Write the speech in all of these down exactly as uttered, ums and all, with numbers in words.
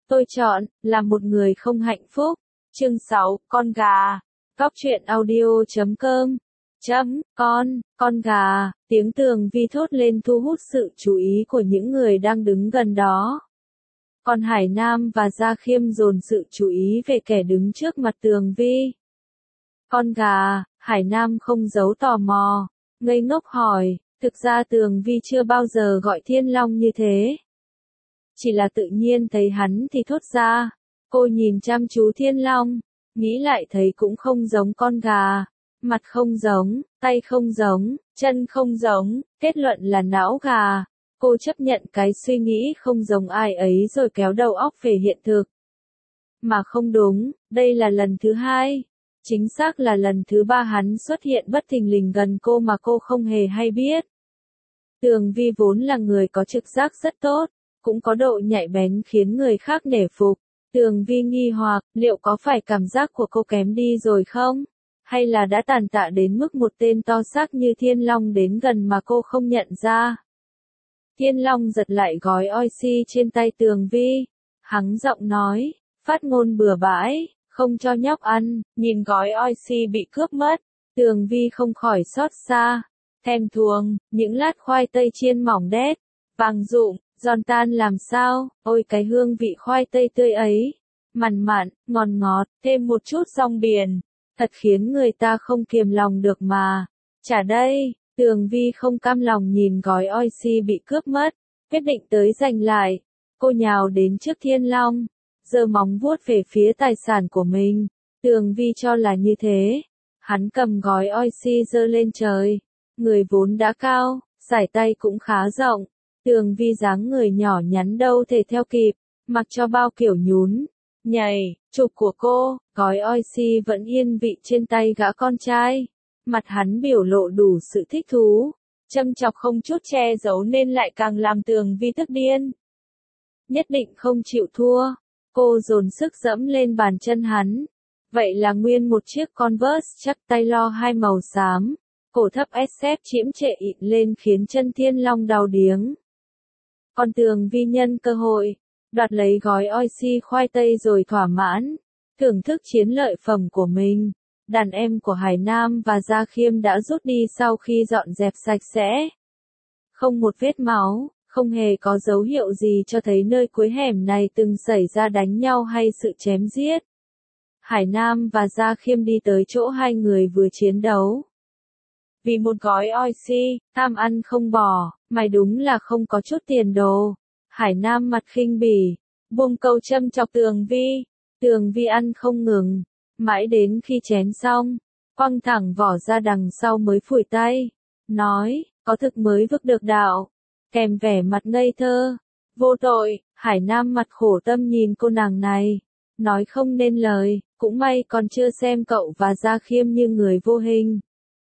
Tôi chọn, là một người không hạnh phúc. Chương sáu, con gà. Góc truyện audio chấm com. Chấm, con, con gà, tiếng Tường Vi thốt lên thu hút sự chú ý của những người đang đứng gần đó. Còn Hải Nam và Gia Khiêm dồn sự chú ý về kẻ đứng trước mặt Tường Vi. Con gà, Hải Nam không giấu tò mò, ngây ngốc hỏi, thực ra Tường Vi chưa bao giờ gọi Thiên Long như thế. Chỉ là tự nhiên thấy hắn thì thốt ra. Cô nhìn chăm chú Thiên Long, nghĩ lại thấy cũng không giống con gà. Mặt không giống, tay không giống, chân không giống, kết luận là não gà. Cô chấp nhận cái suy nghĩ không giống ai ấy rồi kéo đầu óc về hiện thực. Mà không đúng, đây là lần thứ hai. Chính xác là lần thứ ba hắn xuất hiện bất thình lình gần cô mà cô không hề hay biết. Tường Vi vốn là người có trực giác rất tốt, cũng có độ nhạy bén khiến người khác nể phục. Tường Vi nghi hoặc, liệu có phải cảm giác của cô kém đi rồi không? Hay là đã tàn tạ đến mức một tên to xác như Thiên Long đến gần mà cô không nhận ra? Thiên Long giật lại gói oxy trên tay Tường Vi. Hắng giọng nói, phát ngôn bừa bãi, không cho nhóc ăn, nhìn gói oxy bị cướp mất. Tường Vi không khỏi xót xa. Thèm thuồng, những lát khoai tây chiên mỏng đét, vàng rụm, giòn tan làm sao, ôi cái hương vị khoai tây tươi ấy. Mặn mặn, ngọt ngọt, thêm một chút rong biển. Thật khiến người ta không kiềm lòng được mà. Trả đây, Tường Vi không cam lòng nhìn gói oxy bị cướp mất, quyết định tới giành lại. Cô nhào đến trước Thiên Long, giơ móng vuốt về phía tài sản của mình. Tường Vi cho là như thế. Hắn cầm gói oxy giơ lên trời. Người vốn đã cao, sải tay cũng khá rộng. Tường Vi dáng người nhỏ nhắn đâu thể theo kịp, mặc cho bao kiểu nhún, nhảy, chụp của cô, gói oxy vẫn yên vị trên tay gã con trai. Mặt hắn biểu lộ đủ sự thích thú, châm chọc không chút che giấu nên lại càng làm Tường Vi tức điên. Nhất định không chịu thua, cô dồn sức dẫm lên bàn chân hắn. Vậy là nguyên một chiếc Converse chắc tay lo hai màu xám, cổ thấp ét xép chiếm trệ ịn lên khiến chân Thiên Long đau điếng. Còn Tường Vi nhân cơ hội, đoạt lấy gói oxy khoai tây rồi thỏa mãn, thưởng thức chiến lợi phẩm của mình. Đàn em của Hải Nam và Gia Khiêm đã rút đi sau khi dọn dẹp sạch sẽ. Không một vết máu, không hề có dấu hiệu gì cho thấy nơi cuối hẻm này từng xảy ra đánh nhau hay sự chém giết. Hải Nam và Gia Khiêm đi tới chỗ hai người vừa chiến đấu. Vì một gói oxy, tham ăn không bỏ, mày đúng là không có chút tiền đồ. Hải Nam mặt khinh bỉ, buông câu châm chọc Tường Vi. Tường Vi ăn không ngừng, mãi đến khi chén xong, quăng thẳng vỏ ra đằng sau mới phủi tay, nói, có thực mới vực được đạo, kèm vẻ mặt ngây thơ, vô tội. Hải Nam mặt khổ tâm nhìn cô nàng này, nói không nên lời, cũng may còn chưa xem cậu và Gia Khiêm như người vô hình.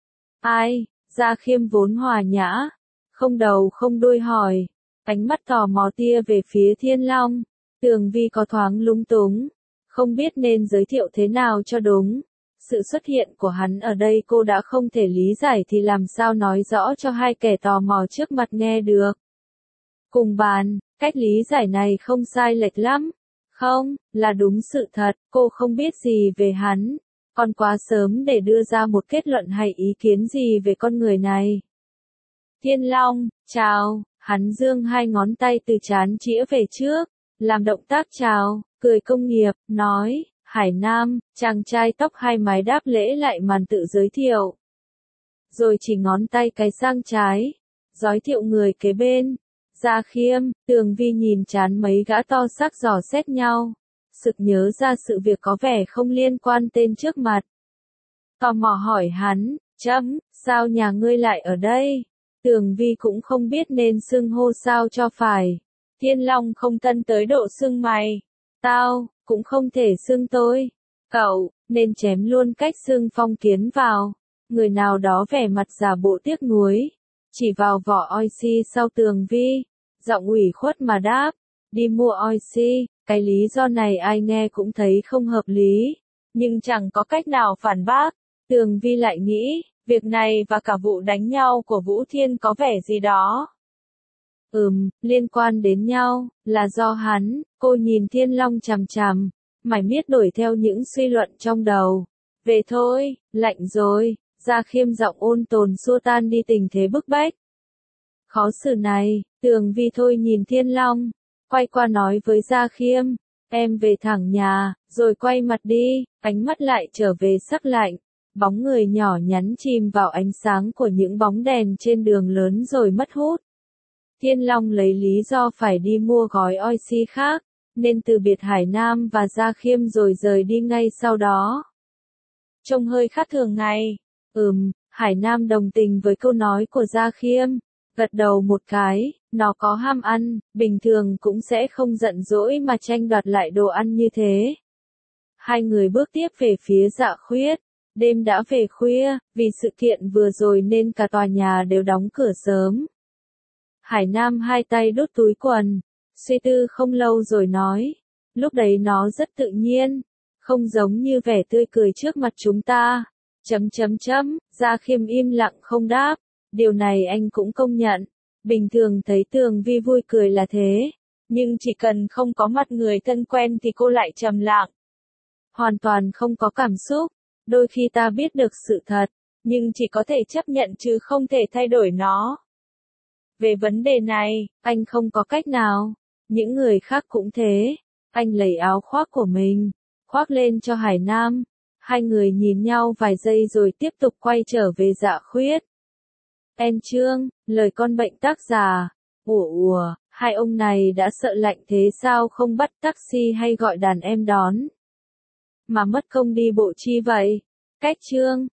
Ai? Gia Khiêm vốn hòa nhã, không đầu không đuôi hỏi, ánh mắt tò mò tia về phía Thiên Long. Tường Vi có thoáng lúng túng, không biết nên giới thiệu thế nào cho đúng. Sự xuất hiện của hắn ở đây cô đã không thể lý giải thì làm sao nói rõ cho hai kẻ tò mò trước mặt nghe được. Cùng bàn, cách lý giải này không sai lệch lắm. Không, là đúng sự thật, cô không biết gì về hắn. Còn quá sớm để đưa ra một kết luận hay ý kiến gì về con người này. Thiên Long, chào, hắn giương hai ngón tay từ trán chĩa về trước, làm động tác chào, cười công nghiệp, nói, Hải Nam, chàng trai tóc hai mái đáp lễ lại màn tự giới thiệu. Rồi chỉ ngón tay cái sang trái, giới thiệu người kế bên. Gia Khiêm. Tường Vi nhìn chán mấy gã to xác dò xét nhau, sực nhớ ra sự việc có vẻ không liên quan tên trước mặt. Tò mò hỏi hắn, chấm, sao nhà ngươi lại ở đây? Tường Vi cũng không biết nên xưng hô sao cho phải. Thiên Long không thân tới độ xưng mày. Tao, cũng không thể xưng tôi. Cậu, nên chém luôn cách xưng Phong Kiến vào. Người nào đó vẻ mặt giả bộ tiếc nuối, chỉ vào vỏ oxy sau Tường Vi, giọng ủy khuất mà đáp, đi mua oxy. Cái lý do này ai nghe cũng thấy không hợp lý, nhưng chẳng có cách nào phản bác. Tường Vi lại nghĩ, việc này và cả vụ đánh nhau của Vũ Thiên có vẻ gì đó Ừm, liên quan đến nhau, là do hắn, cô nhìn Thiên Long chằm chằm, mải miết đuổi theo những suy luận trong đầu. Về thôi, lạnh rồi, Gia Khiêm giọng ôn tồn xua tan đi tình thế bức bách. Khó xử này, Tường Vi thôi nhìn Thiên Long, quay qua nói với Gia Khiêm, em về thẳng nhà, rồi quay mặt đi, ánh mắt lại trở về sắc lạnh. Bóng người nhỏ nhắn chìm vào ánh sáng của những bóng đèn trên đường lớn rồi mất hút. Thiên Long lấy lý do phải đi mua gói oxy khác, nên từ biệt Hải Nam và Gia Khiêm rồi rời đi ngay sau đó. Trông hơi khác thường ngày. Ừm, Hải Nam đồng tình với câu nói của Gia Khiêm, gật đầu một cái, nó có ham ăn, bình thường cũng sẽ không giận dỗi mà tranh đoạt lại đồ ăn như thế. Hai người bước tiếp về phía Dạ Khuyết. Đêm đã về khuya, vì sự kiện vừa rồi nên cả tòa nhà đều đóng cửa sớm. Hải Nam hai tay đút túi quần, suy tư không lâu rồi nói, lúc đấy nó rất tự nhiên, không giống như vẻ tươi cười trước mặt chúng ta. Chấm chấm chấm, Gia Khiêm im lặng không đáp, điều này anh cũng công nhận. Bình thường thấy Tường Vi vui cười là thế, nhưng chỉ cần không có mặt người thân quen thì cô lại trầm lặng. Hoàn toàn không có cảm xúc. Đôi khi ta biết được sự thật, nhưng chỉ có thể chấp nhận chứ không thể thay đổi nó. Về vấn đề này, anh không có cách nào. Những người khác cũng thế. Anh lấy áo khoác của mình, khoác lên cho Hải Nam. Hai người nhìn nhau vài giây rồi tiếp tục quay trở về Dạ Khuyết. En Trương, lời con bệnh tác giả. Ủa ủa, hai ông này đã sợ lạnh thế sao không bắt taxi hay gọi đàn em đón? Mà mất công đi bộ chi vậy? Cách Trương.